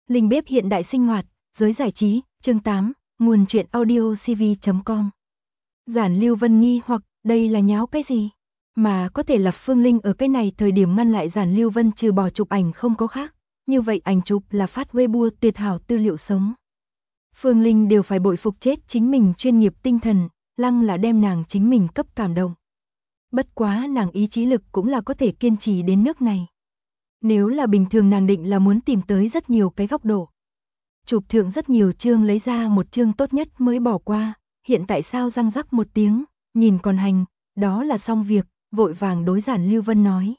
Linh bếp hiện đại sinh hoạt, giới giải trí, chương 8, nguồn truyện audio cv.com. Giản Lưu Vân nghi hoặc, đây là nháo cái gì? Mà có thể là Phương Linh ở cái này thời điểm ngăn lại Giản Lưu Vân trừ bỏ chụp ảnh không có khác. Như vậy ảnh chụp là phát Weibo tuyệt hảo tư liệu sống. Phương Linh đều phải bội phục chết chính mình chuyên nghiệp tinh thần, lăng là đem nàng chính mình cấp cảm động. Bất quá nàng ý chí lực cũng là có thể kiên trì đến nước này. Nếu là bình thường nàng định là muốn tìm tới rất nhiều cái góc độ. Chụp thượng rất nhiều chương lấy ra một chương tốt nhất mới bỏ qua, hiện tại sao răng rắc một tiếng, nhìn còn hành, đó là xong việc, vội vàng đối Giản Lưu Vân nói.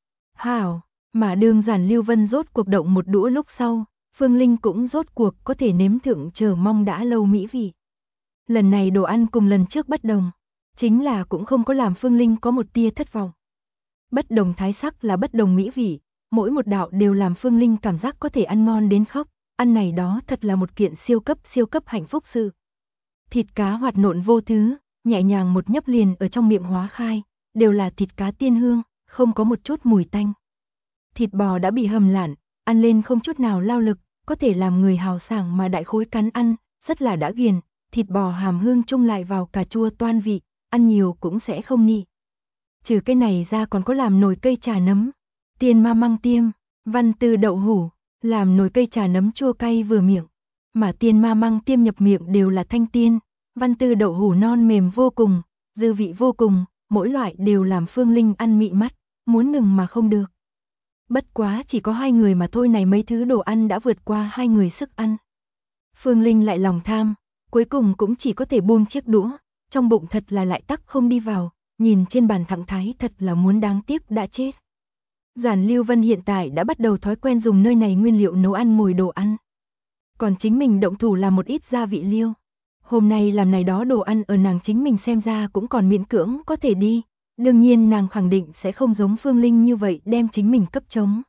Hảo, mà đương Giản Lưu Vân rốt cuộc động một đũa lúc sau, Phương Linh cũng rốt cuộc có thể nếm thượng chờ mong đã lâu mỹ vị. Lần này đồ ăn cùng lần trước bất đồng, chính là cũng không có làm Phương Linh có một tia thất vọng. Bất đồng thái sắc là bất đồng mỹ vị, mỗi một đạo đều làm Phương Linh cảm giác có thể ăn ngon đến khóc, ăn này đó thật là một kiện siêu cấp hạnh phúc sự. Thịt cá hoạt nộn vô thứ, nhẹ nhàng một nhấp liền ở trong miệng hóa khai, đều là thịt cá tiên hương, không có một chút mùi tanh. Thịt bò đã bị hầm lạn, ăn lên không chút nào lao lực, có thể làm người hào sảng mà đại khối cắn ăn, rất là đã ghiền, thịt bò hàm hương chung lại vào cà chua toan vị, ăn nhiều cũng sẽ không nị. Trừ cái này ra còn có làm nồi cây trà nấm, tiên ma măng tiêm, văn tư đậu hủ, làm nồi cây trà nấm chua cay vừa miệng, mà tiên ma măng tiêm nhập miệng đều là thanh tiên, văn tư đậu hủ non mềm vô cùng, dư vị vô cùng, mỗi loại đều làm Phương Linh ăn mị mắt, muốn ngừng mà không được. Bất quá chỉ có hai người mà thôi, này mấy thứ đồ ăn đã vượt qua hai người sức ăn. Phương Linh lại lòng tham, cuối cùng cũng chỉ có thể buông chiếc đũa, trong bụng thật là lại tắc không đi vào, nhìn trên bàn thẳng thái thật là muốn đáng tiếc đã chết. Giản Lưu Vân hiện tại đã bắt đầu thói quen dùng nơi này nguyên liệu nấu ăn mồi đồ ăn. Còn chính mình động thủ làm một ít gia vị liêu. Hôm nay làm này đó đồ ăn ở nàng chính mình xem ra cũng còn miễn cưỡng có thể đi. Đương nhiên nàng khẳng định sẽ không giống Phương Linh như vậy đem chính mình cấp chống.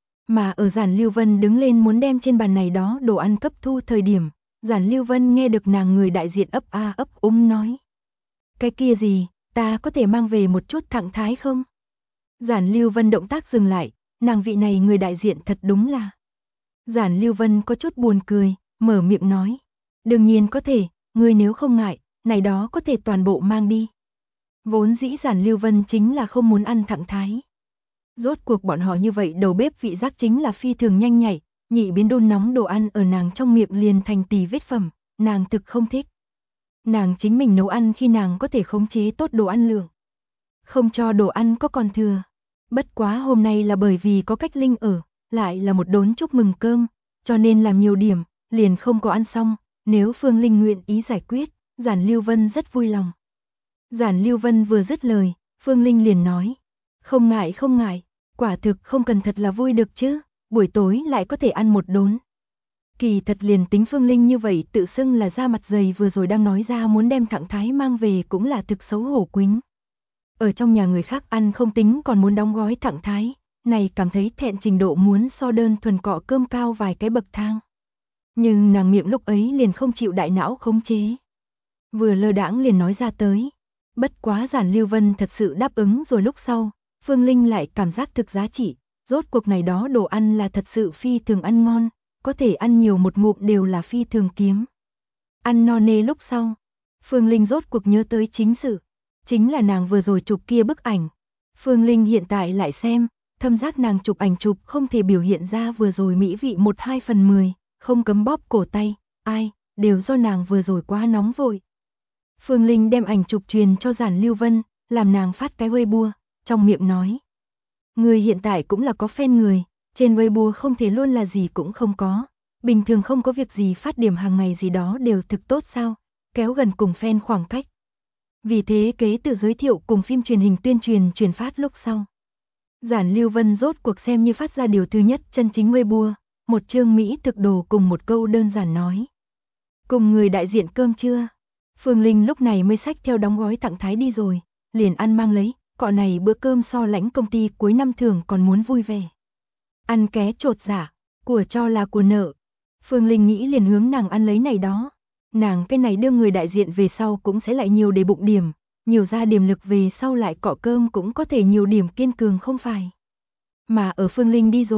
Mà ở Giản Lưu Vân đứng lên muốn đem trên bàn này đó đồ ăn cấp thu thời điểm, Giản Lưu Vân nghe được nàng người đại diện ấp a ấp nói. Cái kia gì, ta có thể mang về một chút thẳng thái không? Giản Lưu Vân động tác dừng lại, nàng vị này người đại diện thật đúng là. Giản Lưu Vân có chút buồn cười, mở miệng nói. Đương nhiên có thể, ngươi nếu không ngại, này đó có thể toàn bộ mang đi. Vốn dĩ Giản Lưu Vân chính là không muốn ăn thẳng thái. Rốt cuộc bọn họ như vậy đầu bếp vị giác chính là phi thường nhanh nhạy, nhị biến đun nóng đồ ăn ở nàng trong miệng liền thành tỳ vết phẩm, nàng thực không thích. Nàng chính mình nấu ăn khi nàng có thể khống chế tốt đồ ăn lượng. Không cho đồ ăn có còn thừa. Bất quá hôm nay là bởi vì có Cách Linh ở, lại là một đốn chúc mừng cơm, cho nên làm nhiều điểm, liền không có ăn xong, nếu Phương Linh nguyện ý giải quyết, Giản Lưu Vân rất vui lòng. Giản Lưu Vân vừa dứt lời, Phương Linh liền nói, không ngại, quả thực không cần, thật là vui được chứ, buổi tối lại có thể ăn một đốn. Kỳ thật liền tính Phương Linh như vậy tự xưng là da mặt dày vừa rồi đang nói ra muốn đem thẳng thái mang về cũng là thực xấu hổ quính. Ở trong nhà người khác ăn không tính còn muốn đóng gói thẳng thái, này cảm thấy thẹn trình độ muốn so đơn thuần cọ cơm cao vài cái bậc thang. Nhưng nàng miệng lúc ấy liền không chịu đại não khống chế. Vừa lơ đãng liền nói ra tới. Bất quá Giản Lưu Vân thật sự đáp ứng rồi lúc sau, Phương Linh lại cảm giác thực giá trị, rốt cuộc này đó đồ ăn là thật sự phi thường ăn ngon, có thể ăn nhiều một ngụm đều là phi thường kiếm. Ăn no nê lúc sau, Phương Linh rốt cuộc nhớ tới chính sự. Chính là nàng vừa rồi chụp kia bức ảnh. Phương Linh hiện tại lại xem, thâm giác nàng chụp ảnh chụp không thể biểu hiện ra vừa rồi mỹ vị 1/2/10, không cấm bóp cổ tay, ai, đều do nàng vừa rồi quá nóng vội. Phương Linh đem ảnh chụp truyền cho Giản Lưu Vân, làm nàng phát cái Weibo, trong miệng nói. Người hiện tại cũng là có fan người, trên Weibo không thể luôn là gì cũng không có, bình thường không có việc gì phát điểm hàng ngày gì đó đều thực tốt sao, kéo gần cùng fan khoảng cách. Vì thế kế tự giới thiệu cùng phim truyền hình tuyên truyền phát lúc sau. Giản Lưu Vân rốt cuộc xem như phát ra điều thứ nhất chân chính Weibo, một chương Mỹ thực đồ cùng một câu đơn giản nói. Cùng người đại diện cơm trưa. Phương Linh lúc này mới xách theo đóng gói tặng thái đi rồi, liền ăn mang lấy, cọ này bữa cơm so lãnh công ty cuối năm thường còn muốn vui vẻ. Ăn ké trột dạ, của cho là của nợ. Phương Linh nghĩ liền hướng nàng ăn lấy này đó. Nàng cái này đưa người đại diện về sau cũng sẽ lại nhiều để bụng điểm, nhiều ra điểm lực về sau lại cọ cơm cũng có thể nhiều điểm kiên cường không phải. Mà ở Phương Linh đi rồi,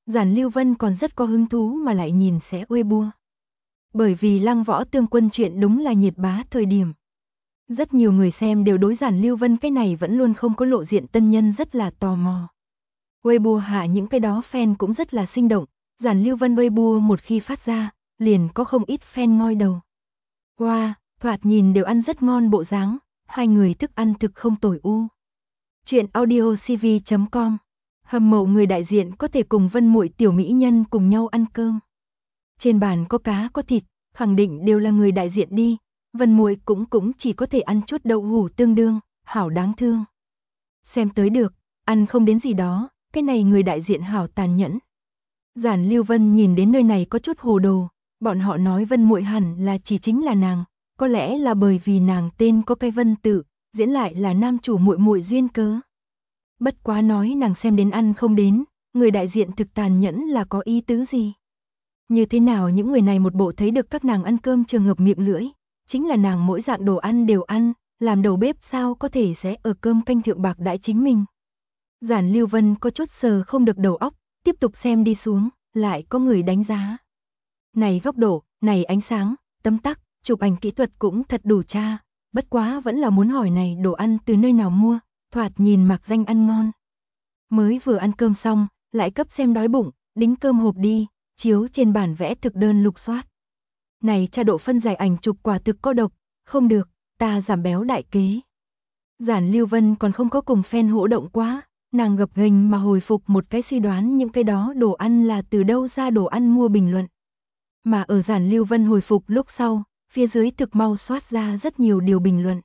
Giản Lưu Vân còn rất có hứng thú mà lại nhìn xé Weibo. Bởi vì Lăng Võ Tương Quân chuyện đúng là nhiệt bá thời điểm. Rất nhiều người xem đều đối Giản Lưu Vân cái này vẫn luôn không có lộ diện tân nhân rất là tò mò. Weibo hạ những cái đó fan cũng rất là sinh động, Giản Lưu Vân Weibo một khi phát ra, liền có không ít fan ngoi đầu. Wow, thoạt nhìn đều ăn rất ngon bộ dáng, hai người thức ăn thực không tồi u. Chuyện audiocv.com. Hâm mộ người đại diện có thể cùng Vân Muội tiểu mỹ nhân cùng nhau ăn cơm. Trên bàn có cá có thịt, khẳng định đều là người đại diện đi, Vân Muội cũng chỉ có thể ăn chút đậu hủ tương đương, hảo đáng thương. Xem tới được, ăn không đến gì đó, cái này người đại diện hảo tàn nhẫn. Giản Lưu Vân nhìn đến nơi này có chút hồ đồ, bọn họ nói Vân Muội hẳn là chỉ chính là nàng, có lẽ là bởi vì nàng tên có cái Vân tự, diễn lại là nam chủ muội muội duyên cớ. Bất quá nói nàng xem đến ăn không đến, người đại diện thực tàn nhẫn là có ý tứ gì? Như thế nào những người này một bộ thấy được các nàng ăn cơm trường hợp miệng lưỡi, chính là nàng mỗi dạng đồ ăn đều ăn, làm đầu bếp sao có thể sẽ ở cơm canh thượng bạc đãi chính mình. Giản Lưu Vân có chút sờ không được đầu óc, tiếp tục xem đi xuống, lại có người đánh giá. Này góc độ, này ánh sáng, tấm tắc, chụp ảnh kỹ thuật cũng thật đủ cha, bất quá vẫn là muốn hỏi này đồ ăn từ nơi nào mua, thoạt nhìn mặc danh ăn ngon. Mới vừa ăn cơm xong, lại cấp xem đói bụng, đính cơm hộp đi, chiếu trên bản vẽ thực đơn lục soát. Này cha độ phân giải ảnh chụp quả thực có độc, không được, ta giảm béo đại kế. Giản Lưu Vân còn không có cùng fan hỗ động quá, nàng gập ghềnh mà hồi phục một cái suy đoán những cái đó đồ ăn là từ đâu ra đồ ăn mua bình luận. Mà ở Giản Lưu Vân hồi phục lúc sau, phía dưới thực mau soát ra rất nhiều điều bình luận.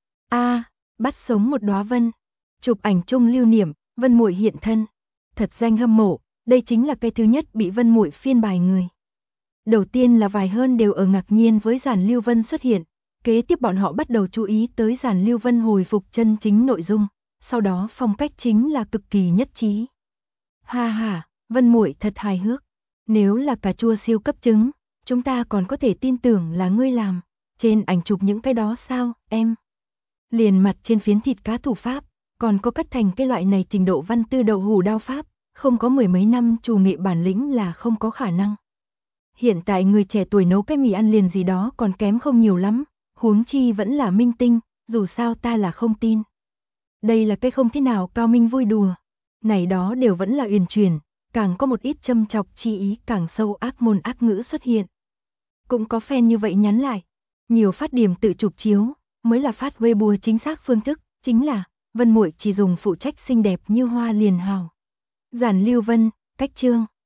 Bắt sống một đóa vân, chụp ảnh chung lưu niệm, Vân Muội hiện thân. Thật danh hâm mộ, đây chính là cái thứ nhất bị Vân Muội phiên bài người. Đầu tiên là vài hơn đều ở ngạc nhiên với Giản Lưu Vân xuất hiện, kế tiếp bọn họ bắt đầu chú ý tới Giản Lưu Vân hồi phục chân chính nội dung, sau đó phong cách chính là cực kỳ nhất trí. Ha ha, Vân Muội thật hài hước, nếu là cà chua siêu cấp trứng, chúng ta còn có thể tin tưởng là ngươi làm, trên ảnh chụp những cái đó sao, em? Liền mặt trên phiến thịt cá thủ pháp, còn có cắt thành cái loại này trình độ văn tư đậu hủ đao pháp, không có mười mấy năm chủ nghệ bản lĩnh là không có khả năng. Hiện tại người trẻ tuổi nấu cái mì ăn liền gì đó còn kém không nhiều lắm, huống chi vẫn là minh tinh, dù sao ta là không tin. Đây là cái không thế nào cao minh vui đùa, này đó đều vẫn là uyển chuyển, càng có một ít châm chọc chi ý càng sâu ác môn ác ngữ xuất hiện. Cũng có fan như vậy nhắn lại, nhiều phát điểm tự chụp chiếu, mới là phát Weibo chính xác phương thức, chính là Vân Muội chỉ dùng phụ trách xinh đẹp như hoa liền hào. Giản Lưu Vân, cách chương